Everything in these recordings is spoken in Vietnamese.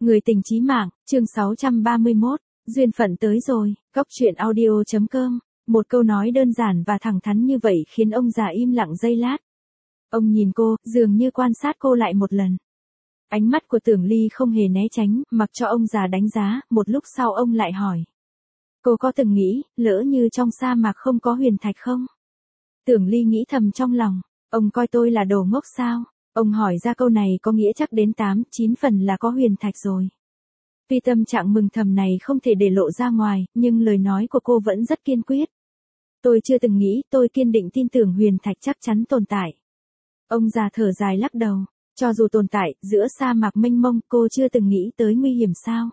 Người tình chí mạng, chương 631, duyên phận tới rồi, góc chuyện audio.com. Một câu nói đơn giản và thẳng thắn như vậy khiến ông già im lặng giây lát. Ông nhìn cô, dường như quan sát cô lại một lần. Ánh mắt của Tưởng Ly không hề né tránh, mặc cho ông già đánh giá, một lúc sau ông lại hỏi. Cô có từng nghĩ, lỡ như trong sa mạc không có huyền thạch không? Tưởng Ly nghĩ thầm trong lòng, ông coi tôi là đồ ngốc sao? Ông hỏi ra câu này có nghĩa chắc đến 8-9 phần là có huyền thạch rồi. Tuy tâm trạng mừng thầm này không thể để lộ ra ngoài, nhưng lời nói của cô vẫn rất kiên quyết. Tôi chưa từng nghĩ, tôi kiên định tin tưởng huyền thạch chắc chắn tồn tại. Ông già thở dài lắc đầu, cho dù tồn tại, giữa sa mạc mênh mông, cô chưa từng nghĩ tới nguy hiểm sao?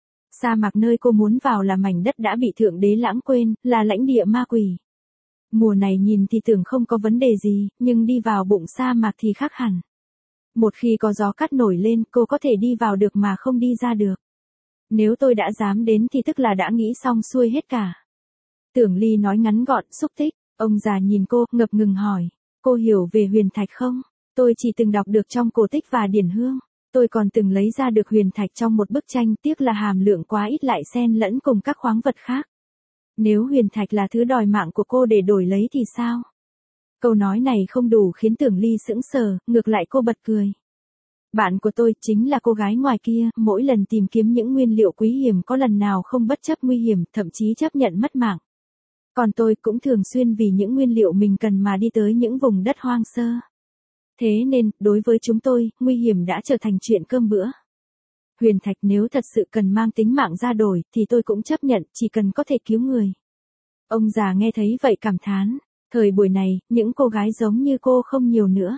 Sa mạc nơi cô muốn vào là mảnh đất đã bị Thượng Đế lãng quên, là lãnh địa ma quỷ. Mùa này nhìn thì tưởng không có vấn đề gì, nhưng đi vào bụng sa mạc thì khác hẳn. Một khi có gió cát nổi lên, cô có thể đi vào được mà không đi ra được. Nếu tôi đã dám đến thì tức là đã nghĩ xong xuôi hết cả. Tưởng Ly nói ngắn gọn, xúc tích. Ông già nhìn cô, ngập ngừng hỏi. Cô hiểu về huyền thạch không? Tôi chỉ từng đọc được trong cổ tích và điển hương. Tôi còn từng lấy ra được huyền thạch trong một bức tranh, tiếc là hàm lượng quá ít lại xen lẫn cùng các khoáng vật khác. Nếu huyền thạch là thứ đòi mạng của cô để đổi lấy thì sao? Câu nói này không đủ khiến Tưởng Ly sững sờ, ngược lại cô bật cười. Bạn của tôi chính là cô gái ngoài kia, mỗi lần tìm kiếm những nguyên liệu quý hiếm có lần nào không bất chấp nguy hiểm, thậm chí chấp nhận mất mạng. Còn tôi cũng thường xuyên vì những nguyên liệu mình cần mà đi tới những vùng đất hoang sơ. Thế nên, đối với chúng tôi, nguy hiểm đã trở thành chuyện cơm bữa. Huyền thạch nếu thật sự cần mang tính mạng ra đổi, thì tôi cũng chấp nhận, chỉ cần có thể cứu người. Ông già nghe thấy vậy cảm thán. Thời buổi này, những cô gái giống như cô không nhiều nữa.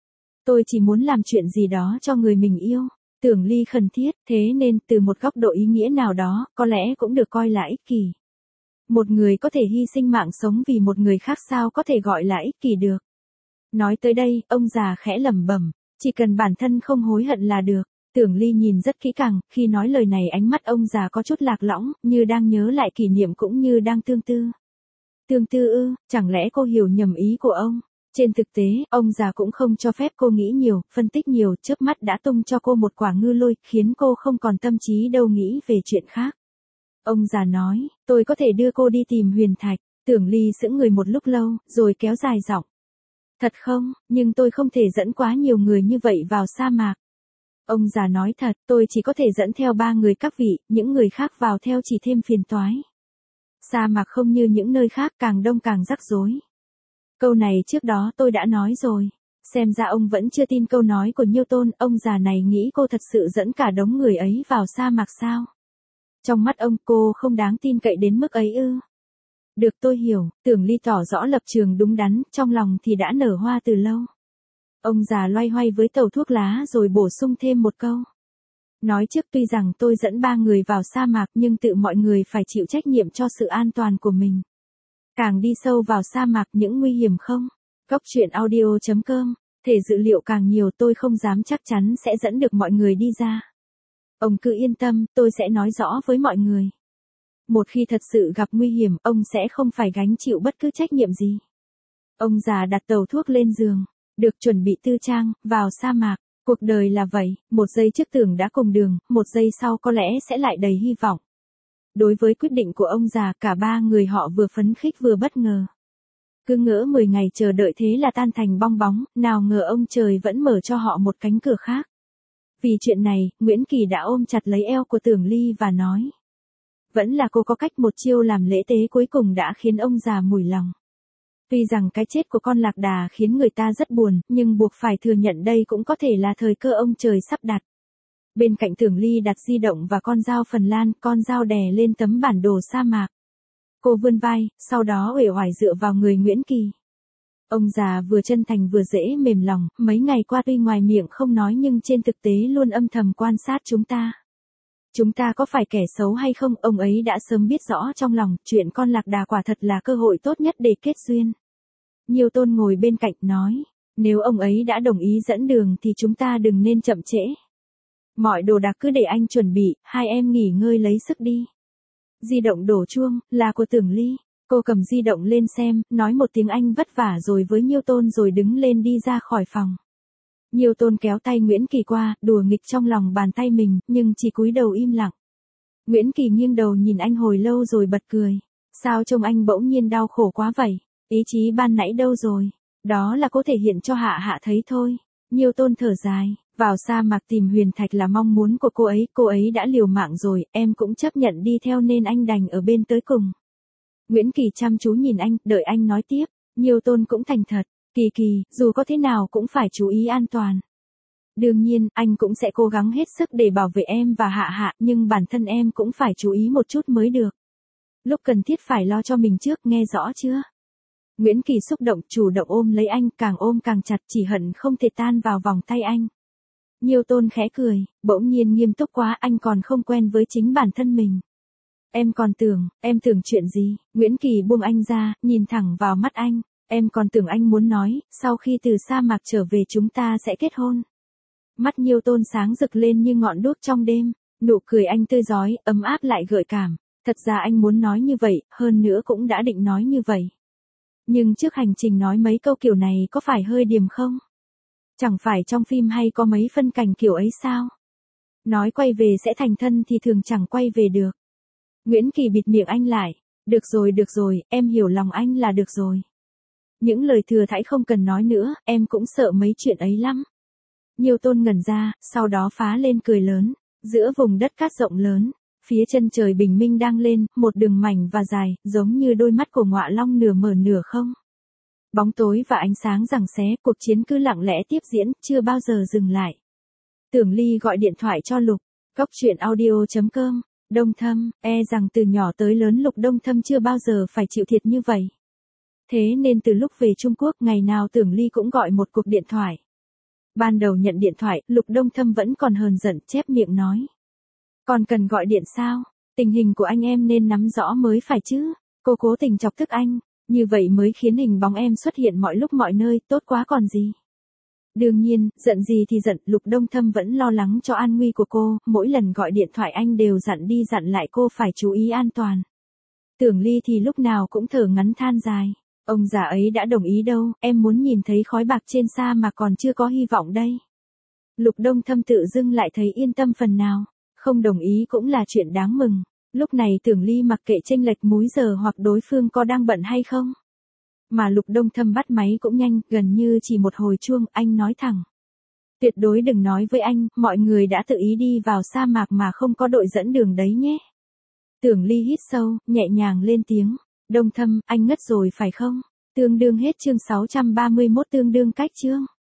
Tôi chỉ muốn làm chuyện gì đó cho người mình yêu. Tưởng Ly khẩn thiết, thế nên từ một góc độ ý nghĩa nào đó, có lẽ cũng được coi là ích kỷ. Một người có thể hy sinh mạng sống vì một người khác sao có thể gọi là ích kỷ được. Nói tới đây, ông già khẽ lẩm bẩm, chỉ cần bản thân không hối hận là được. Tưởng Ly nhìn rất kỹ càng, khi nói lời này ánh mắt ông già có chút lạc lõng, như đang nhớ lại kỷ niệm cũng như đang tương tư. Tương tư ư, chẳng lẽ cô hiểu nhầm ý của ông? Trên thực tế, ông già cũng không cho phép cô nghĩ nhiều, phân tích nhiều, chớp mắt đã tung cho cô một quả ngư lôi, khiến cô không còn tâm trí đâu nghĩ về chuyện khác. Ông già nói, tôi có thể đưa cô đi tìm huyền thạch. Tưởng Ly sững người một lúc lâu, rồi kéo dài giọng. Thật không, nhưng tôi không thể dẫn quá nhiều người như vậy vào sa mạc. Ông già nói thật, tôi chỉ có thể dẫn theo 3 người các vị, những người khác vào theo chỉ thêm phiền toái. Sa mạc không như những nơi khác, càng đông càng rắc rối. Câu này trước đó tôi đã nói rồi. Xem ra ông vẫn chưa tin câu nói của Nhiêu Tôn, ông già này nghĩ cô thật sự dẫn cả đống người ấy vào sa mạc sao? Trong mắt ông cô không đáng tin cậy đến mức ấy ư? Được tôi hiểu, Tưởng Ly tỏ rõ lập trường đúng đắn, trong lòng thì đã nở hoa từ lâu. Ông già loay hoay với tàu thuốc lá rồi bổ sung thêm một câu. Nói trước tuy rằng tôi dẫn 3 người vào sa mạc nhưng tự mọi người phải chịu trách nhiệm cho sự an toàn của mình. Càng đi sâu vào sa mạc những nguy hiểm không? Góc chuyện audio.com, thể dữ liệu càng nhiều tôi không dám chắc chắn sẽ dẫn được mọi người đi ra. Ông cứ yên tâm, tôi sẽ nói rõ với mọi người. Một khi thật sự gặp nguy hiểm, ông sẽ không phải gánh chịu bất cứ trách nhiệm gì. Ông già đặt tàu thuốc lên giường, được chuẩn bị tư trang, vào sa mạc. Cuộc đời là vậy, một giây trước tưởng đã cùng đường, một giây sau có lẽ sẽ lại đầy hy vọng. Đối với quyết định của ông già, cả 3 người họ vừa phấn khích vừa bất ngờ. Cứ ngỡ 10 ngày chờ đợi thế là tan thành bong bóng, nào ngờ ông trời vẫn mở cho họ một cánh cửa khác. Vì chuyện này, Nguyễn Kỳ đã ôm chặt lấy eo của Tưởng Ly và nói. Vẫn là cô có cách một chiêu làm lễ tế cuối cùng đã khiến ông già mủi lòng. Tuy rằng cái chết của con lạc đà khiến người ta rất buồn, nhưng buộc phải thừa nhận đây cũng có thể là thời cơ ông trời sắp đặt. Bên cạnh Tưởng Ly đặt di động và con dao Phần Lan, con dao đè lên tấm bản đồ sa mạc. Cô vươn vai, sau đó uể oải dựa vào người Nguyễn Kỳ. Ông già vừa chân thành vừa dễ mềm lòng, mấy ngày qua tuy ngoài miệng không nói nhưng trên thực tế luôn âm thầm quan sát chúng ta. Chúng ta có phải kẻ xấu hay không, ông ấy đã sớm biết rõ trong lòng, chuyện con lạc đà quả thật là cơ hội tốt nhất để kết duyên. Nhiêu Tôn ngồi bên cạnh nói, nếu ông ấy đã đồng ý dẫn đường thì chúng ta đừng nên chậm trễ. Mọi đồ đạc cứ để anh chuẩn bị, hai em nghỉ ngơi lấy sức đi. Di động đổ chuông, là của Tưởng Ly. Cô cầm di động lên xem, nói một tiếng Anh vất vả rồi với Nhiêu Tôn rồi đứng lên đi ra khỏi phòng. Nhiêu Tôn kéo tay Nguyễn Kỳ qua, đùa nghịch trong lòng bàn tay mình, nhưng chỉ cúi đầu im lặng. Nguyễn Kỳ nghiêng đầu nhìn anh hồi lâu rồi bật cười. Sao trông anh bỗng nhiên đau khổ quá vậy? Ý chí ban nãy đâu rồi? Đó là có thể hiện cho Hạ Hạ thấy thôi. Nhiêu Tôn thở dài, vào sa mạc tìm huyền thạch là mong muốn của cô ấy đã liều mạng rồi, em cũng chấp nhận đi theo nên anh đành ở bên tới cùng. Nguyễn Kỳ chăm chú nhìn anh, đợi anh nói tiếp. Nhiêu Tôn cũng thành thật. Kỳ Kỳ, dù có thế nào cũng phải chú ý an toàn. Đương nhiên, anh cũng sẽ cố gắng hết sức để bảo vệ em và Hạ Hạ, nhưng bản thân em cũng phải chú ý một chút mới được. Lúc cần thiết phải lo cho mình trước, nghe rõ chưa? Nguyễn Kỳ xúc động, chủ động ôm lấy anh, càng ôm càng chặt, chỉ hận không thể tan vào vòng tay anh. Nhiêu Tôn khẽ cười, bỗng nhiên nghiêm túc quá, anh còn không quen với chính bản thân mình. Em tưởng chuyện gì? Nguyễn Kỳ buông anh ra, nhìn thẳng vào mắt anh. Em còn tưởng anh muốn nói, sau khi từ sa mạc trở về chúng ta sẽ kết hôn. Mắt Nhiêu Tôn sáng rực lên như ngọn đuốc trong đêm, nụ cười anh tươi rói, ấm áp lại gợi cảm. Thật ra anh muốn nói như vậy, hơn nữa cũng đã định nói như vậy. Nhưng trước hành trình nói mấy câu kiểu này có phải hơi điềm không? Chẳng phải trong phim hay có mấy phân cảnh kiểu ấy sao? Nói quay về sẽ thành thân thì thường chẳng quay về được. Nguyễn Kỳ bịt miệng anh lại. Được rồi, em hiểu lòng anh là được rồi. Những lời thừa thãi không cần nói nữa, em cũng sợ mấy chuyện ấy lắm. Nhiêu Tôn ngẩn ra, sau đó phá lên cười lớn. Giữa vùng đất cát rộng lớn, phía chân trời bình minh đang lên, một đường mảnh và dài, giống như đôi mắt của ngọa long nửa mở nửa không. Bóng tối và ánh sáng giằng xé, cuộc chiến cứ lặng lẽ tiếp diễn, chưa bao giờ dừng lại. Tưởng Ly gọi điện thoại cho Lục. Cóc truyện audio.com. Đông Thâm, rằng từ nhỏ tới lớn Lục Đông Thâm chưa bao giờ phải chịu thiệt như vậy. Thế nên từ lúc về Trung Quốc, ngày nào Tưởng Ly cũng gọi một cuộc điện thoại. Ban đầu nhận điện thoại, Lục Đông Thâm vẫn còn hờn giận, chép miệng nói. Còn cần gọi điện sao? Tình hình của anh em nên nắm rõ mới phải chứ. Cô cố tình chọc tức anh, như vậy mới khiến hình bóng em xuất hiện mọi lúc mọi nơi, tốt quá còn gì. Đương nhiên, giận gì thì giận, Lục Đông Thâm vẫn lo lắng cho an nguy của cô, mỗi lần gọi điện thoại anh đều dặn đi dặn lại cô phải chú ý an toàn. Tưởng Ly thì lúc nào cũng thở ngắn than dài. Ông già ấy đã đồng ý đâu, em muốn nhìn thấy khói bạc trên sa mà còn chưa có hy vọng đây. Lục Đông Thâm tự dưng lại thấy yên tâm phần nào, không đồng ý cũng là chuyện đáng mừng. Lúc này Tưởng Ly mặc kệ chênh lệch múi giờ hoặc đối phương có đang bận hay không. Mà Lục Đông Thâm bắt máy cũng nhanh, gần như chỉ một hồi chuông, anh nói thẳng. Tuyệt đối đừng nói với anh, mọi người đã tự ý đi vào sa mạc mà không có đội dẫn đường đấy nhé. Tưởng Ly hít sâu, nhẹ nhàng lên tiếng. Đông Thâm, anh ngất rồi phải không? Tương đương hết chương 631 tương đương cách chương.